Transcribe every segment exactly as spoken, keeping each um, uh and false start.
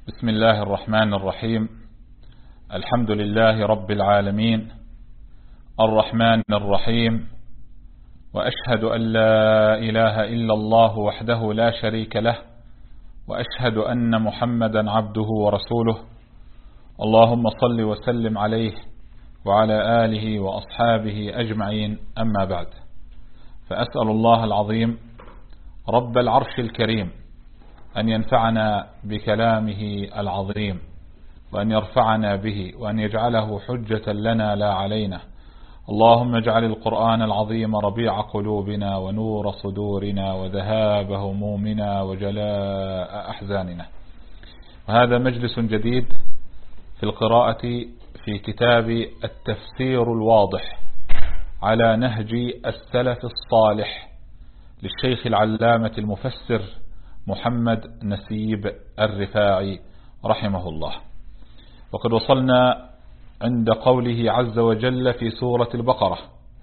بسم الله الرحمن الرحيم. الحمد لله رب العالمين الرحمن الرحيم، وأشهد أن لا إله إلا الله وحده لا شريك له، وأشهد أن محمدا عبده ورسوله. اللهم صل وسلم عليه وعلى آله وأصحابه أجمعين، أما بعد، فأسأل الله العظيم رب العرش الكريم أن ينفعنا بكلامه العظيم، وأن يرفعنا به، وأن يجعله حجة لنا لا علينا. اللهم اجعل القرآن العظيم ربيع قلوبنا ونور صدورنا وذهاب همومنا وجلاء أحزاننا. وهذا مجلس جديد في القراءة في كتاب التفسير الواضح على نهج السلف الصالح للشيخ العلامة المفسر محمد نسيب الرفاعي رحمه الله. وقد وصلنا عند قوله عز وجل في سورة البقرة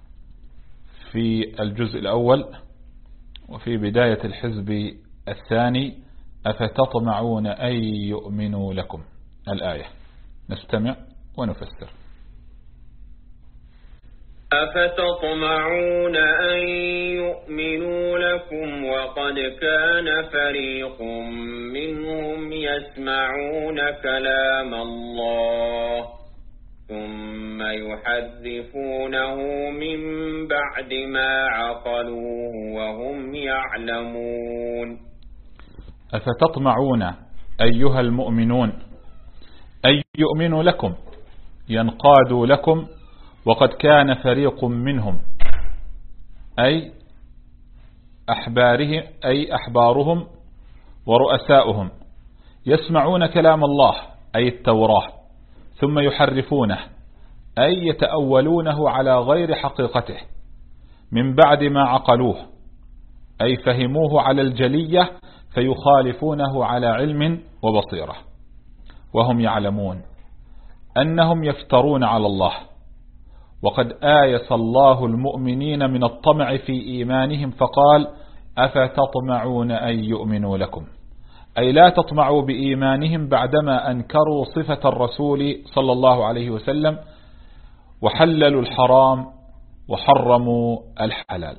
في الجزء الأول وفي بداية الحزب الثاني: أفتطمعون أن يؤمنوا لكم. الآية نستمع ونفسر. أفتطمعون أن يؤمنوا لكم وقد كان فريق منهم يسمعون كلام الله ثم يحرفونه من بعد ما عقلوه وهم يعلمون. أفتطمعون أيها المؤمنون أن يؤمنوا لكم، ينقادوا لكم، وقد كان فريق منهم أي أحباره أي أحبارهم ورؤساؤهم يسمعون كلام الله أي التوراة، ثم يحرفونه أي يتأولونه على غير حقيقته من بعد ما عقلوه أي فهموه على الجلية، فيخالفونه على علم وبصيرة، وهم يعلمون أنهم يفترون على الله. وقد آيس الله المؤمنين من الطمع في إيمانهم فقال: أفتطمعون أن يؤمنوا لكم، أي لا تطمعوا بإيمانهم بعدما أنكروا صفة الرسول صلى الله عليه وسلم وحللوا الحرام وحرموا الحلال.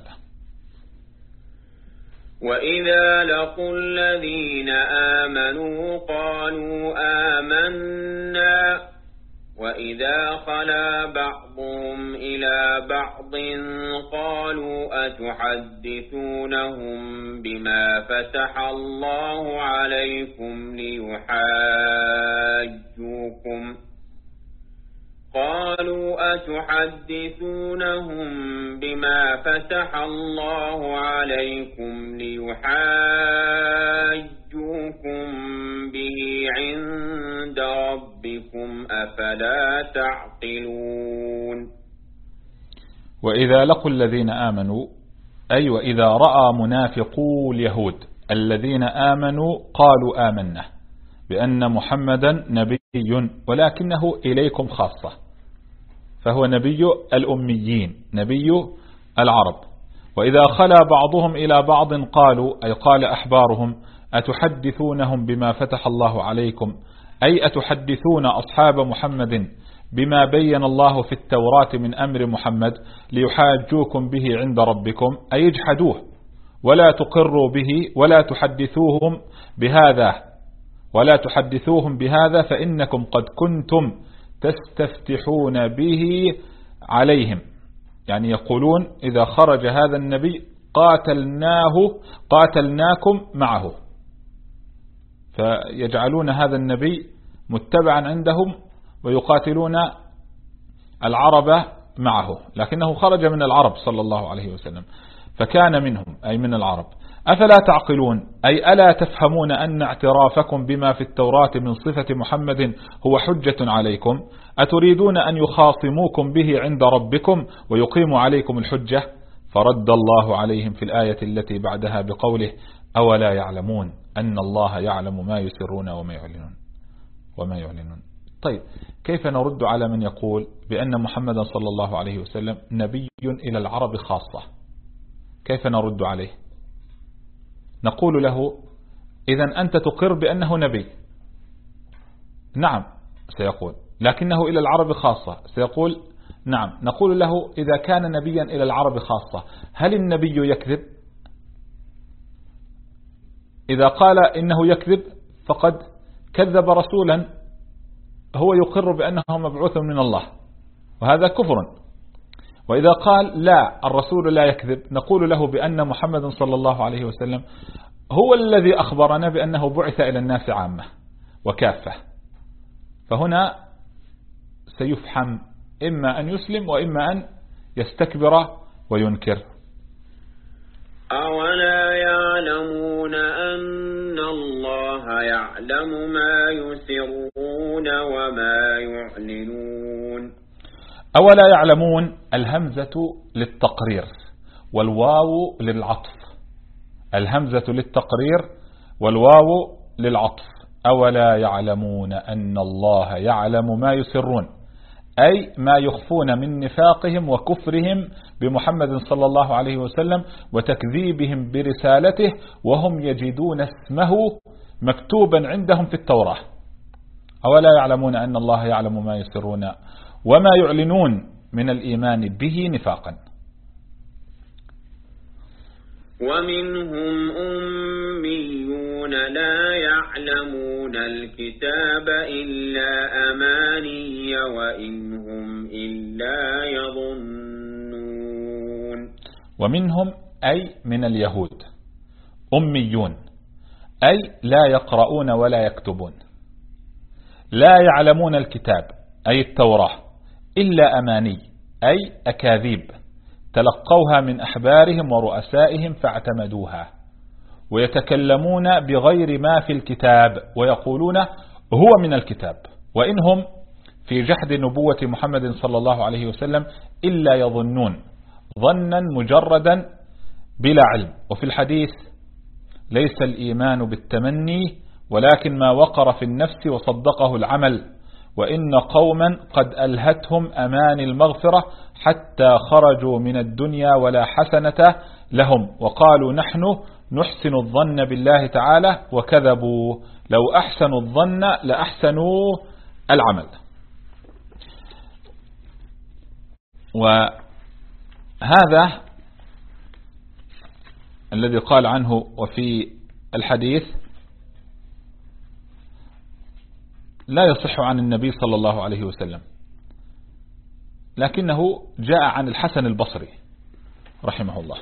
وإذا لقوا الذين آمنوا قالوا آمنا، وإذا خلا بعضهم إلى بعض قالوا أتحدثونهم بما فتح الله عليكم ليحاجوكم قالوا أتحدثونهم بما فتح الله عليكم ليحاجوكم به عند ربكم أفلا تعقلون. وإذا لقوا الذين آمنوا أي وإذا رأى منافقو اليهود الذين آمنوا قالوا آمنا بأن محمدا نبي ولكنه إليكم خاصة، فهو نبي الأميين نبي العرب. وإذا خلا بعضهم إلى بعض قالوا أي قال أحبارهم أتحدثونهم بما فتح الله عليكم، أي أتحدثون أصحاب محمد بما بين الله في التوراة من أمر محمد ليحاجوكم به عند ربكم، أي يجحدوه ولا تقروا به ولا تحدثوهم بهذا ولا تحدثوهم بهذا فإنكم قد كنتم تستفتحون به عليهم. يعني يقولون إذا خرج هذا النبي قاتلناه قاتلناكم معه، فيجعلون هذا النبي متبعا عندهم ويقاتلون العرب معه، لكنه خرج من العرب صلى الله عليه وسلم فكان منهم أي من العرب. أفلا تعقلون أي ألا تفهمون أن اعترافكم بما في التوراة من صفة محمد هو حجة عليكم؟ أتريدون أن يخاصموكم به عند ربكم ويقيموا عليكم الحجة؟ فرد الله عليهم في الآية التي بعدها بقوله: أولا يعلمون أن الله يعلم ما يسرون وما يعلنون وما يعلنون. طيب، كيف نرد على من يقول بأن محمدا صلى الله عليه وسلم نبي إلى العرب خاصة؟ كيف نرد عليه؟ نقول له: إذا أنت تقر بأنه نبي، نعم سيقول، لكنه إلى العرب خاصة. سيقول نعم. نقول له إذا كان نبيا إلى العرب خاصة هل النبي يكذب؟ إذا قال إنه يكذب فقد كذب رسولا هو يقر بأنه مبعوث من الله، وهذا كفر. وإذا قال لا الرسول لا يكذب نقول له بأن محمد صلى الله عليه وسلم هو الذي أخبرنا بأنه بعث إلى الناس عامة وكافة. فهنا سيفحم إما أن يسلم وإما أن يستكبر وينكر. أولا يعلمون أن الله يعلم ما يسرون وما يعلنون. أولا يعلمون الهمزة للتقرير والواو للعطف. الهمزة للتقرير والواو للعطف. أولا يعلمون أن الله يعلم ما يسرون، أي ما يخفون من نفاقهم وكفرهم بمحمد صلى الله عليه وسلم وتكذيبهم برسالته، وهم يجدون اسمه مكتوبا عندهم في التوراة. أولا يعلمون أن الله يعلم ما يسرون وما يعلنون من الإيمان به نفاقا. ومنهم أميون لا يعلمون الكتاب إلا أماني وإنهم إلا يظنون. ومنهم أي من اليهود أميون، أي لا يقرؤون ولا يكتبون، لا يعلمون الكتاب أي التوراة إلا أماني أي أكاذيب تلقوها من أحبارهم ورؤسائهم فاعتمدوها، ويتكلمون بغير ما في الكتاب ويقولون هو من الكتاب، وإنهم في جحد نبوة محمد صلى الله عليه وسلم إلا يظنون ظنا مجردا بلا علم. وفي الحديث ليس الإيمان بالتمني ولكن ما وقر في النفس وصدقه العمل، وإن قوما قد ألهتهم أمان المغفرة حتى خرجوا من الدنيا ولا حسنة لهم وقالوا نحن نحسن الظن بالله تعالى وكذبوا، لو أحسنوا الظن لأحسنوا العمل. وهذا الذي قال عنه وفي الحديث لا يصح عن النبي صلى الله عليه وسلم، لكنه جاء عن الحسن البصري رحمه الله.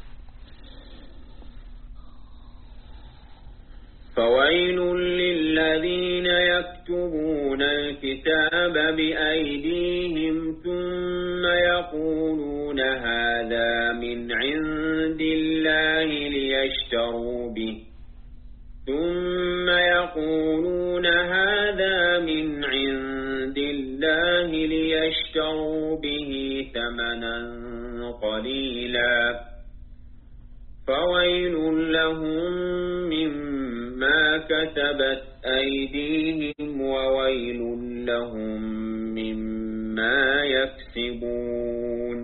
فويل للذين يكتبون الكتاب بأيديهم ثم يقولون هذا من عند الله ليشتروا به ثم يقولون هذا من عند الله ليشتروا به ثمنا قليلا فويل لهم مما كتبت أيديهم وويل لهم مما يكسبون.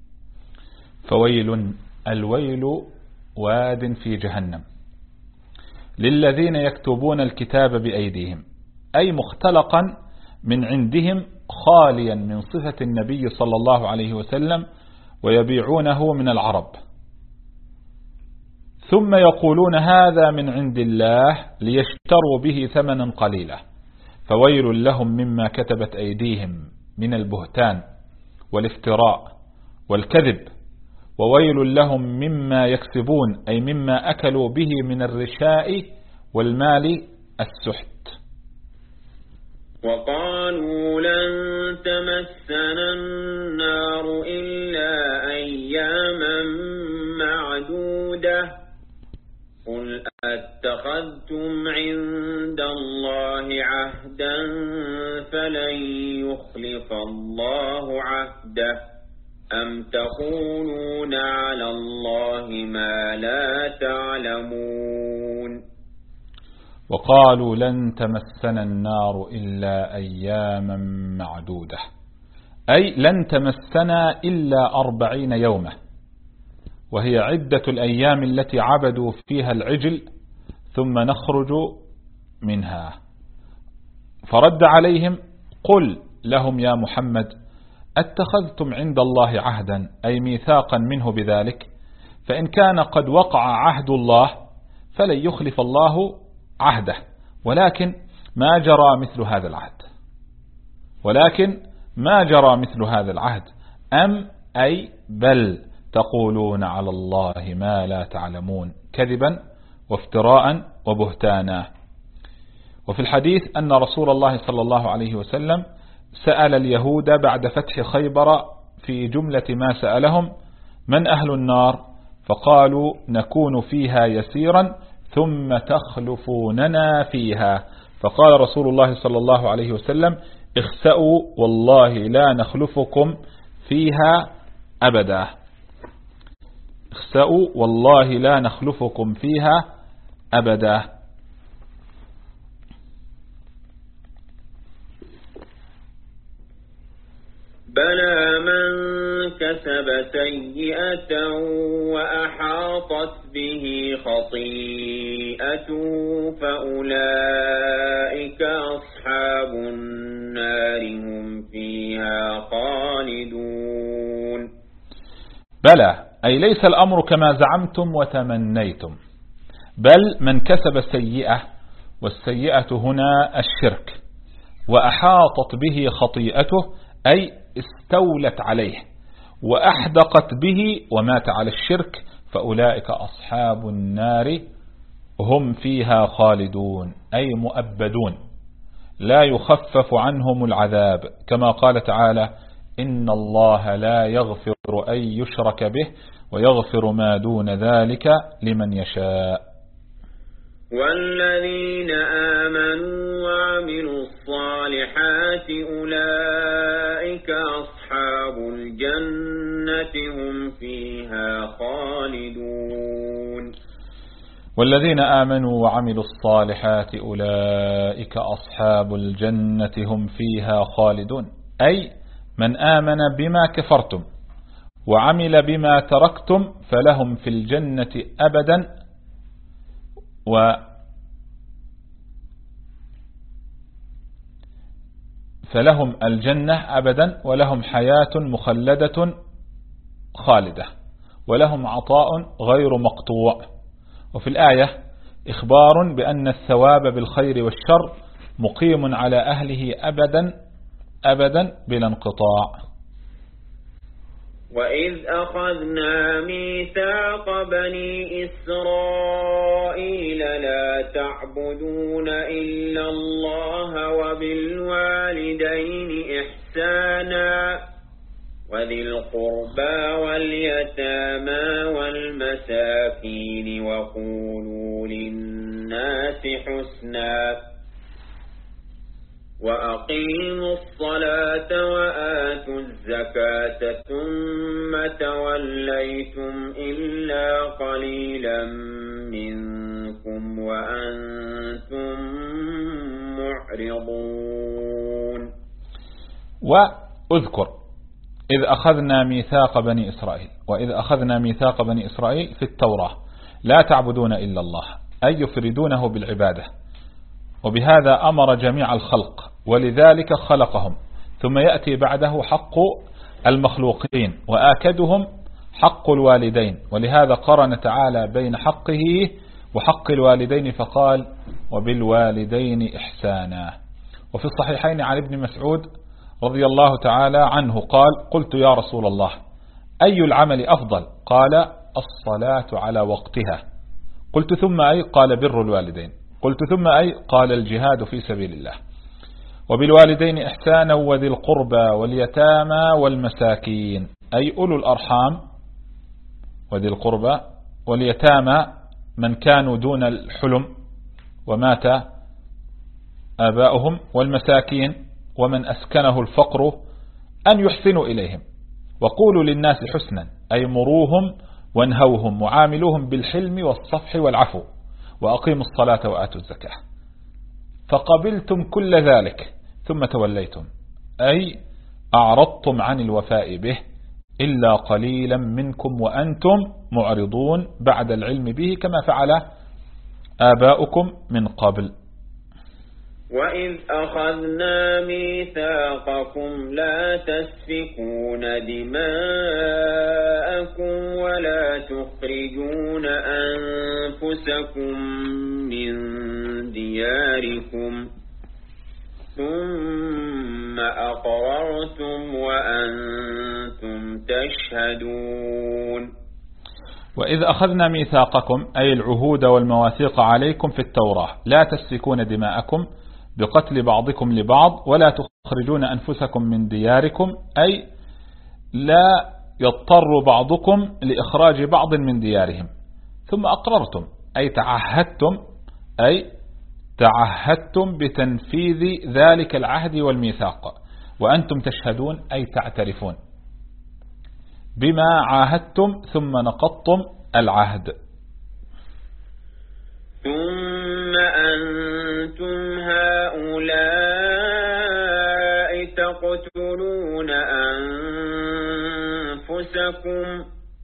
فويل الويل واد في جهنم للذين يكتبون الكتاب بأيديهم، أي مختلقا من عندهم خاليا من صفة النبي صلى الله عليه وسلم ويبيعونه من العرب، ثم يقولون هذا من عند الله ليشتروا به ثمنا قليلا فويل لهم مما كتبت أيديهم من البهتان والافتراء والكذب، وويل لهم مما يكسبون أي مما أكلوا به من الرشاء والمال السحت. وقالوا لن تمسنا النار إلا أياما معدودة قل أتخذتم عند الله عهدا فلن يخلف الله عهده أم تقولون على الله ما لا تعلمون. وقالوا لن تمسنا النار إلا أياما معدودة أي لن تمسنا إلا أربعين يوما، وهي عدة الأيام التي عبدوا فيها العجل ثم نخرج منها، فرد عليهم: قل لهم يا محمد: اتخذتم عند الله عهدا، أي ميثاقا منه بذلك؟ فإن كان قد وقع عهد الله فلن يخلف الله عهده، ولكن ما جرى مثل هذا العهد ولكن ما جرى مثل هذا العهد أم أي بل تقولون على الله ما لا تعلمون كذبا وافتراء وبهتانا. وفي الحديث أن رسول الله صلى الله عليه وسلم سأل اليهود بعد فتح خيبر في جملة ما سألهم: من أهل النار؟ فقالوا: نكون فيها يسيرا ثم تخلفوننا فيها. فقال رسول الله صلى الله عليه وسلم: اخسأوا والله لا نخلفكم فيها أبدا. اخسأوا والله لا نخلفكم فيها أبدا. بلى من كسب سيئة وأحاطت به خطيئته فأولئك أصحاب النار هم فيها خالدون. بلى أي ليس الأمر كما زعمتم وتمنيتم، بل من كسب سيئة، والسيئة هنا الشرك، وأحاطت به خطيئته أي استولت عليه وأحدقت به ومات على الشرك، فأولئك أصحاب النار هم فيها خالدون أي مؤبدون لا يخفف عنهم العذاب، كما قال تعالى: إن الله لا يغفر أن يشرك به ويغفر ما دون ذلك لمن يشاء. والذين آمنوا وعملوا الصالحات أولئك أصحاب الجنة هم فيها خالدون. والذين آمنوا وعملوا الصالحات أولئك أصحاب الجنة هم فيها خالدون، أي من آمن بما كفرتم وعمل بما تركتم فلهم في الجنة أبدا، و فلهم الجنة أبدا ولهم حياة مخلدة خالدة ولهم عطاء غير مقطوع. وفي الآية إخبار بأن الثواب بالخير والشر مقيم على أهله أبدا أبدا بلا انقطاع. وإذ أخذنا ميثاق بني إسرائيل لا تعبدون إلا الله وبالوالدين إحسانا وذي القربى واليتامى والمساكين وقولوا للناس حسنا وأقيموا الصلاة وآتوا الزكاة ثم توليتم إلا قليلا منكم وأنتم معرضون. وأذكر إذ أخذنا ميثاق بني إسرائيل، وإذ أخذنا ميثاق بني إسرائيل في التوراة لا تعبدون إلا الله، أي يفردونه بالعبادة، وبهذا أمر جميع الخلق ولذلك خلقهم، ثم يأتي بعده حق المخلوقين وآكدهم حق الوالدين، ولهذا قرن تعالى بين حقه وحق الوالدين فقال: وبالوالدين إحسانا. وفي الصحيحين عن ابن مسعود رضي الله تعالى عنه قال: قلت يا رسول الله أي العمل أفضل؟ قال: الصلاة على وقتها. قلت ثم أي؟ قال: بر الوالدين. قلت ثم أي؟ قال: الجهاد في سبيل الله. وبالوالدين إحسانا وذي القربى واليتامى والمساكين، أي أولو الأرحام، وذي القربى واليتامى من كانوا دون الحلم ومات آباؤهم، والمساكين ومن أسكنه الفقر أن يحسنوا إليهم. وقولوا للناس حسنا، أي مروهم وانهوهم وعاملوهم بالحلم والصفح والعفو، وأقيموا الصلاة وآتوا الزكاة. فقبلتم كل ذلك ثم توليتم، أي أعرضتم عن الوفاء به إلا قليلا منكم وأنتم معرضون بعد العلم به كما فعل آباؤكم من قبل. وإذ أخذنا ميثاقكم لا تسفكون دماءكم ولا تخرجون أنفسكم من دياركم ثم أقررتم وأنتم تشهدون. وإذ أخذنا ميثاقكم أي العهود والمواثيق عليكم في التوراة لا تسفكون دماءكم بقتل بعضكم لبعض ولا تخرجون أنفسكم من دياركم أي لا يضطر بعضكم لإخراج بعض من ديارهم. ثم أقررتم أي تعهدتم أي تعهدتم بتنفيذ ذلك العهد والميثاق وأنتم تشهدون أي تعترفون بما عاهدتم ثم نقضتم العهد. ثم أنتم هؤلاء تقتلون أنفسكم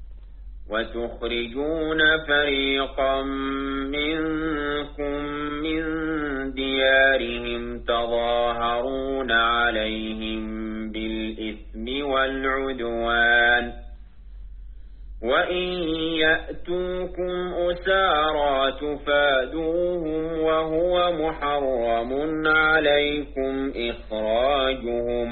وتخرجون فريقا منكم من ديارهم تظاهرون عليهم بالإثم والعدوان وإن يأتوكم أسارى تفادوهم وهو محرم عليكم إخراجهم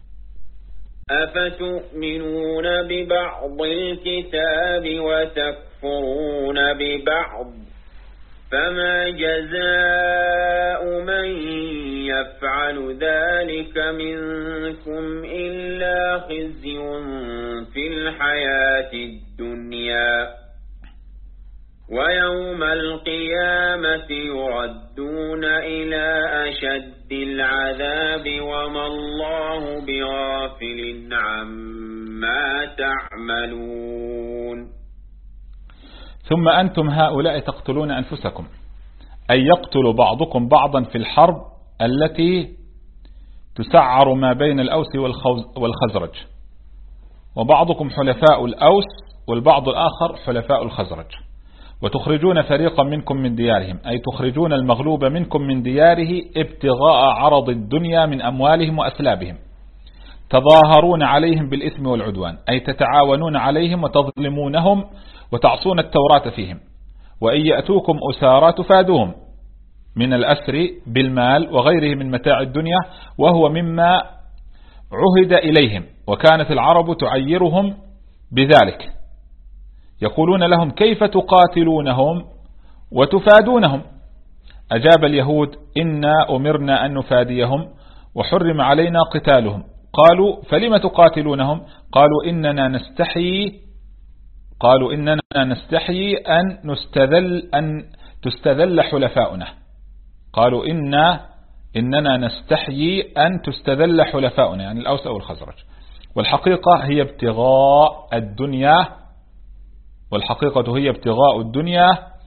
أفتؤمنون ببعض الكتاب وتكفرون ببعض فما جزاء من يفعل ذلك منكم إلا خزي في الحياة الدنيا ويوم القيامة يردون إلى أشد العذاب وما الله بغافل عما تعملون. ثم أنتم هؤلاء تقتلون أنفسكم أي يقتل بعضكم بعضا في الحرب التي تسعر ما بين الأوس والخزرج وبعضكم حلفاء الأوس والبعض الآخر حلفاء الخزرج وتخرجون فريقا منكم من ديارهم أي تخرجون المغلوب منكم من دياره ابتغاء عرض الدنيا من أموالهم وأسلابهم تظاهرون عليهم بالإثم والعدوان أي تتعاونون عليهم وتظلمونهم وتعصون التوراة فيهم وإن يأتوكم أسارى تفادوهم من الأسر بالمال وغيره من متاع الدنيا وهو مما عهد إليهم وكانت العرب تعيرهم بذلك يقولون لهم كيف تقاتلونهم وتفادونهم أجاب اليهود إنا أمرنا أن نفاديهم وحرم علينا قتالهم قالوا فلم تقاتلونهم قالوا إننا نستحيي قالوا إننا نستحيي أن نستذل أن تستذل حلفاؤنا قالوا إنا إننا نستحيي أن تستذل حلفاؤنا يعني الأوس أو الخزرج والحقيقة هي ابتغاء الدنيا والحقيقة هي ابتغاء الدنيا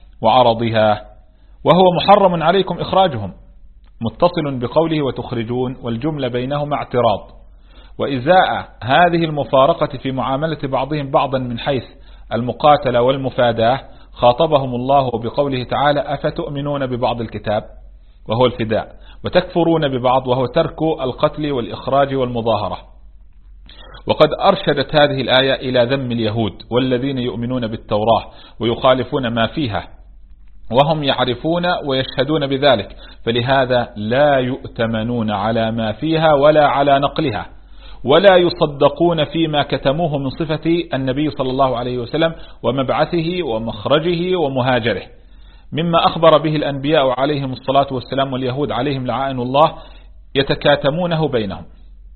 وعرضها وهو محرم عليكم إخراجهم متصل بقوله وتخرجون والجملة بينهما اعتراض وإزاء هذه المفارقة في معاملة بعضهم بعضا من حيث المقاتلة والمفاداة خاطبهم الله بقوله تعالى أفتؤمنون ببعض الكتاب وهو الفداء وتكفرون ببعض وهو ترك القتل والإخراج والمظاهرة. وقد أرشدت هذه الآية إلى ذم اليهود والذين يؤمنون بالتوراة ويخالفون ما فيها وهم يعرفون ويشهدون بذلك فلهذا لا يؤتمنون على ما فيها ولا على نقلها ولا يصدقون فيما كتموه من صفة النبي صلى الله عليه وسلم ومبعثه ومخرجه ومهاجره مما أخبر به الأنبياء عليهم الصلاة والسلام واليهود عليهم لعائن الله يتكاتمونه بينهم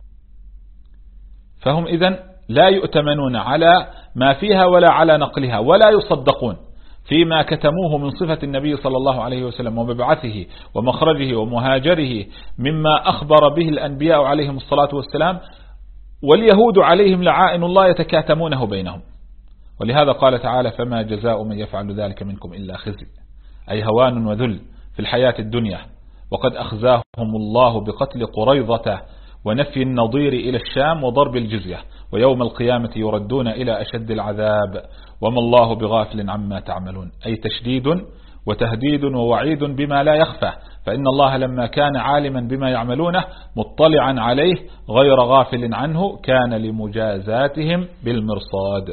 فهم إذن لا يؤتمنون على ما فيها ولا على نقلها ولا يصدقون فيما كتموه من صفة النبي صلى الله عليه وسلم ومبعثه ومخرجه ومهاجره مما أخبر به الأنبياء عليهم الصلاة والسلام واليهود عليهم لعائن الله يتكاتمونه بينهم. ولهذا قال تعالى فما جزاء من يفعل ذلك منكم إلا خزي أي هوان وذل في الحياة الدنيا وقد أخزاهم الله بقتل قريظة ونفي النظير إلى الشام وضرب الجزية ويوم القيامة يردون إلى أشد العذاب وما الله بغافل عما تعملون أي تشديد وتهديد ووعيد بما لا يخفى، فإن الله لما كان عالما بما يعملونه مطلعا عليه غير غافل عنه كان لمجازاتهم بالمرصاد.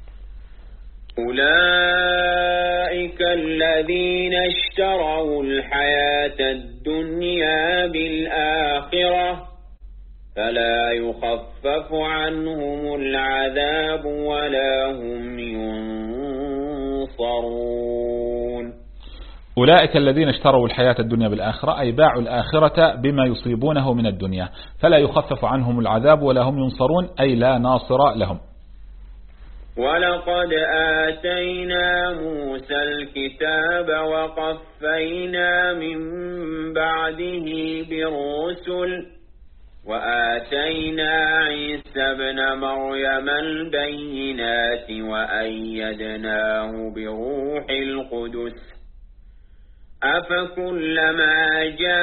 أولئك الذين اشتروا الحياة الدنيا بالآخرة فلا يخفف عنهم العذاب ولا هم ينصرون. أولئك الذين اشتروا الحياة الدنيا بالآخرة أي باعوا الآخرة بما يصيبونه من الدنيا، فلا يخفف عنهم العذاب ولا هم ينصرون أي لا ناصر لهم. ولقد آتينا موسى الكتاب وقفينا من بعده بالرسل وآتينا عيسى ابن مريم البينات وأيدناه بروح القدس أفكلما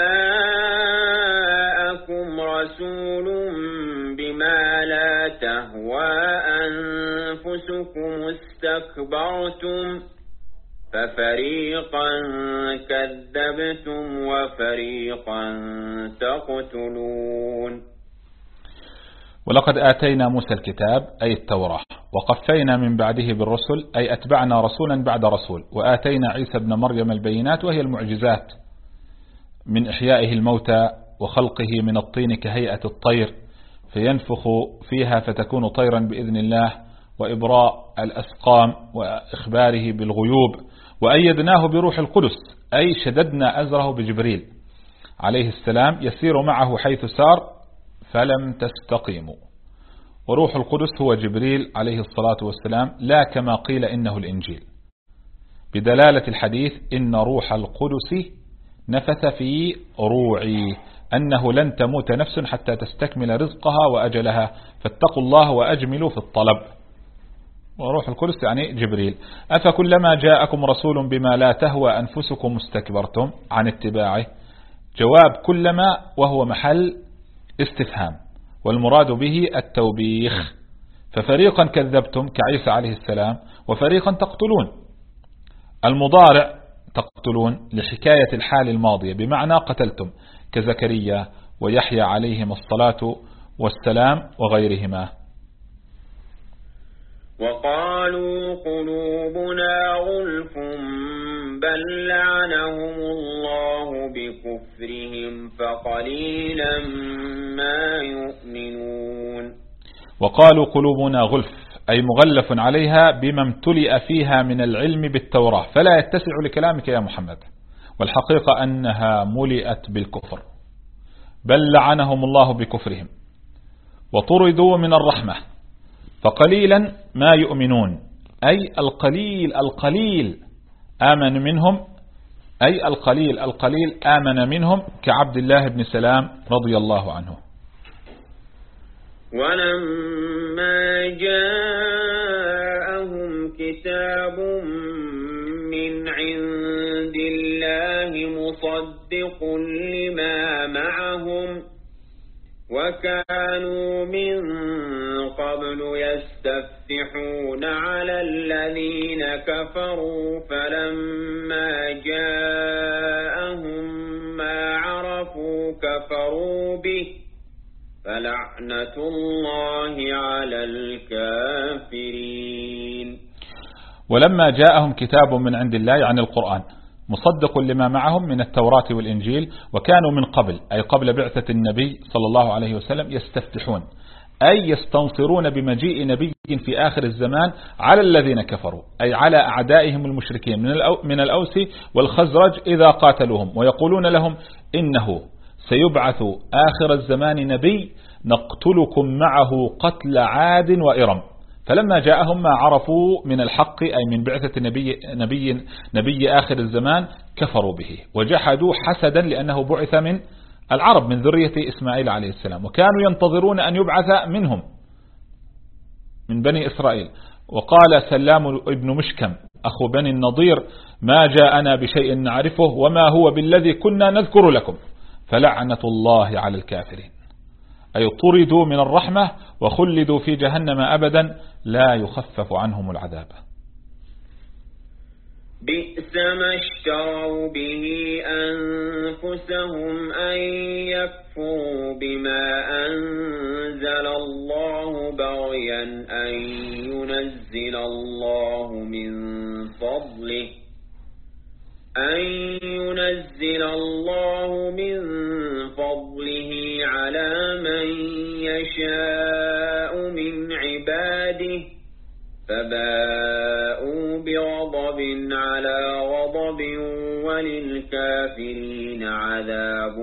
جاءكم رسول بما لا تهوى أنفسكم استكبرتم ففريقا كذبتم وفريقا تقتلون. ولقد آتينا موسى الكتاب أي التوراة وقفينا من بعده بالرسل أي أتبعنا رسولا بعد رسول، وآتينا عيسى ابن مريم البينات وهي المعجزات من إحيائه الموتى وخلقه من الطين كهيئة الطير فينفخ فيها فتكون طيرا بإذن الله، وإبراء الأسقام وإخباره بالغيوب، وأيدناه بروح القدس أي شددنا أزره بجبريل عليه السلام يسير معه حيث سار فلم تستقيموا. وروح القدس هو جبريل عليه الصلاة والسلام لا كما قيل إنه الإنجيل، بدلالة الحديث إن روح القدس نفث في روعي أنه لن تموت نفس حتى تستكمل رزقها وأجلها فاتقوا الله وأجملوا في الطلب. وروح القدس يعني جبريل. أفكلما جاءكم رسول بما لا تهوى أنفسكم استكبرتم عن اتباعه، جواب كلما وهو محل استفهام والمراد به التوبيخ، ففريقا كذبتم كعيسى عليه السلام وفريقا تقتلون. المضارع تقتلون لحكاية الحال الماضية بمعنى قتلتم كزكريا ويحيى عليهم الصلاة والسلام وغيرهما. وقالوا قلوبنا غلف بل لعنهم الله بكفرهم فقليلا ما يؤمنون. وقالوا قلوبنا غلف أي مغلف عليها بما امتلئ فيها من العلم بالتوراة فلا يتسع لكلامك يا محمد، والحقيقة أنها ملئت بالكفر، بل لعنهم الله بكفرهم وطردوا من الرحمة فقليلا ما يؤمنون أي القليل القليل آمن منهم، أي القليل القليل آمن منهم كعبد الله بن سلام رضي الله عنه. ولما جاءهم كتاب من عند الله مصدق لما معهم وكانوا من قبل يستفتحون على الذين كفروا فلما جاءهم ما عرفوا كفروا به فلعنة الله على الكافرين. ولما جاءهم كتاب من عند الله عن القرآن مصدق لما معهم من التوراة والإنجيل، وكانوا من قبل أي قبل بعثة النبي صلى الله عليه وسلم يستفتحون أي يستنصرون بمجيء نبي في آخر الزمان على الذين كفروا أي على أعدائهم المشركين من الأوس والخزرج إذا قاتلوهم، ويقولون لهم إنه سيبعث آخر الزمان نبي نقتلكم معه قتل عاد وإرم. فلما جاءهم ما عرفوا من الحق أي من بعثة نبي, نبي, نبي آخر الزمان كفروا به وجحدوا حسدا لأنه بعث من العرب من ذرية إسماعيل عليه السلام، وكانوا ينتظرون أن يبعث منهم من بني إسرائيل. وقال سلام ابن مشكم أخو بني النضير ما جاءنا بشيء نعرفه وما هو بالذي كنا نذكر لكم فلعنة الله على الكافرين أي طردوا من الرحمة وخلدوا في جهنم أبدا لا يخفف عنهم العذاب. بئس ما اشتروا به أنفسهم أن يكفروا بما أنزل الله بغيا أن ينزل الله من فضله أن ينزل الله من فضله على من يشاء من عباده فباءوا بغضب على غضب وللكافرين عذاب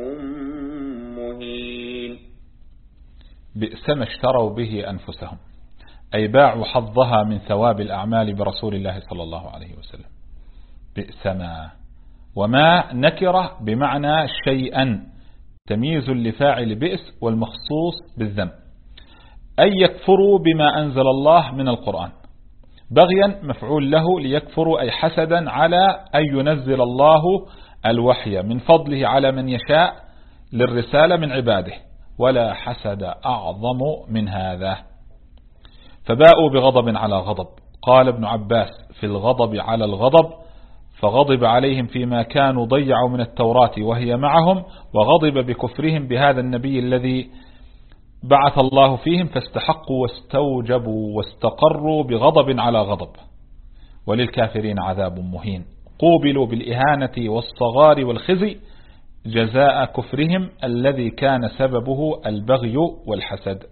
مهين. بئس ما اشتروا به أنفسهم أي باعوا حظها من ثواب الأعمال برسول الله صلى الله عليه وسلم. بئس ما، وما نكرة بمعنى شيئا، تمييز لفاعل بئس والمخصوص بالذم، أي يكفروا بما أنزل الله من القرآن. بغيا مفعول له ليكفروا أي حسدا على أن ينزل الله الوحي من فضله على من يشاء للرسالة من عباده، ولا حسد أعظم من هذا. فباءوا بغضب على غضب. قال ابن عباس في الغضب على الغضب، فغضب عليهم فيما كانوا ضيعوا من التوراة وهي معهم، وغضب بكفرهم بهذا النبي الذي بعث الله فيهم، فاستحقوا واستوجبوا واستقروا بغضب على غضب. وللكافرين عذاب مهين، قوبلوا بالإهانة والصغار والخزي جزاء كفرهم الذي كان سببه البغي والحسد.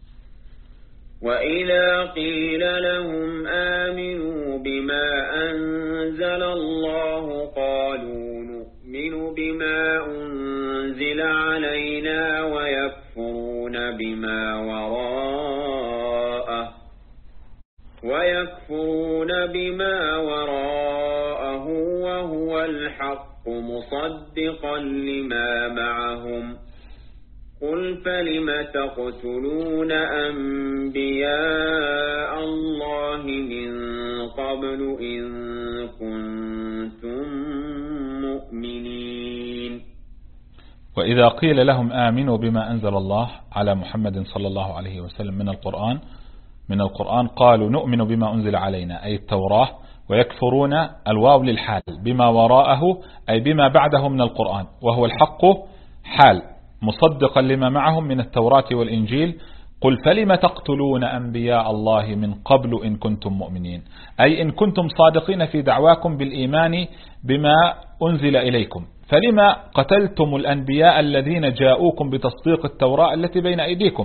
وإذا قيل لهم آمنوا بما أنزل الله قالوا نؤمن بما أنزل علينا ويكفرون بما وراءه ويكفرون بما وراءه وهو الحق مصدقا لما معهم قل فلم تقتلون أنبياء الله من قبل إن كنتم مؤمنين. وإذا قيل لهم آمنوا بما أنزل الله على محمد صلى الله عليه وسلم من القرآن من القرآن قالوا نؤمن بما أنزل علينا أي التوراة، ويكفرون الواو للحال بما وراءه أي بما بعده من القرآن، وهو الحق حال مصدقا لما معهم من التوراة والإنجيل. قل فلم تقتلون أنبياء الله من قبل إن كنتم مؤمنين، أي إن كنتم صادقين في دعواكم بالإيمان بما أنزل إليكم، فلما قتلتم الأنبياء الذين جاءوكم بتصديق التوراة التي بين أيديكم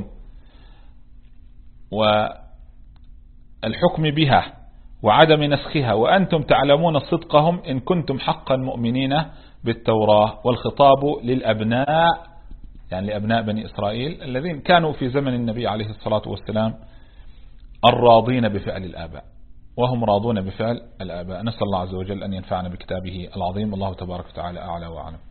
والحكم بها وعدم نسخها، وأنتم تعلمون صدقهم إن كنتم حقا مؤمنين بالتوراة. والخطاب للأبناء يعني لأبناء بني إسرائيل الذين كانوا في زمن النبي عليه الصلاة والسلام الراضين بفعل الآباء، وهم راضون بفعل الآباء. نسأل الله عز وجل أن ينفعنا بكتابه العظيم. الله تبارك وتعالى أعلى وأعلم.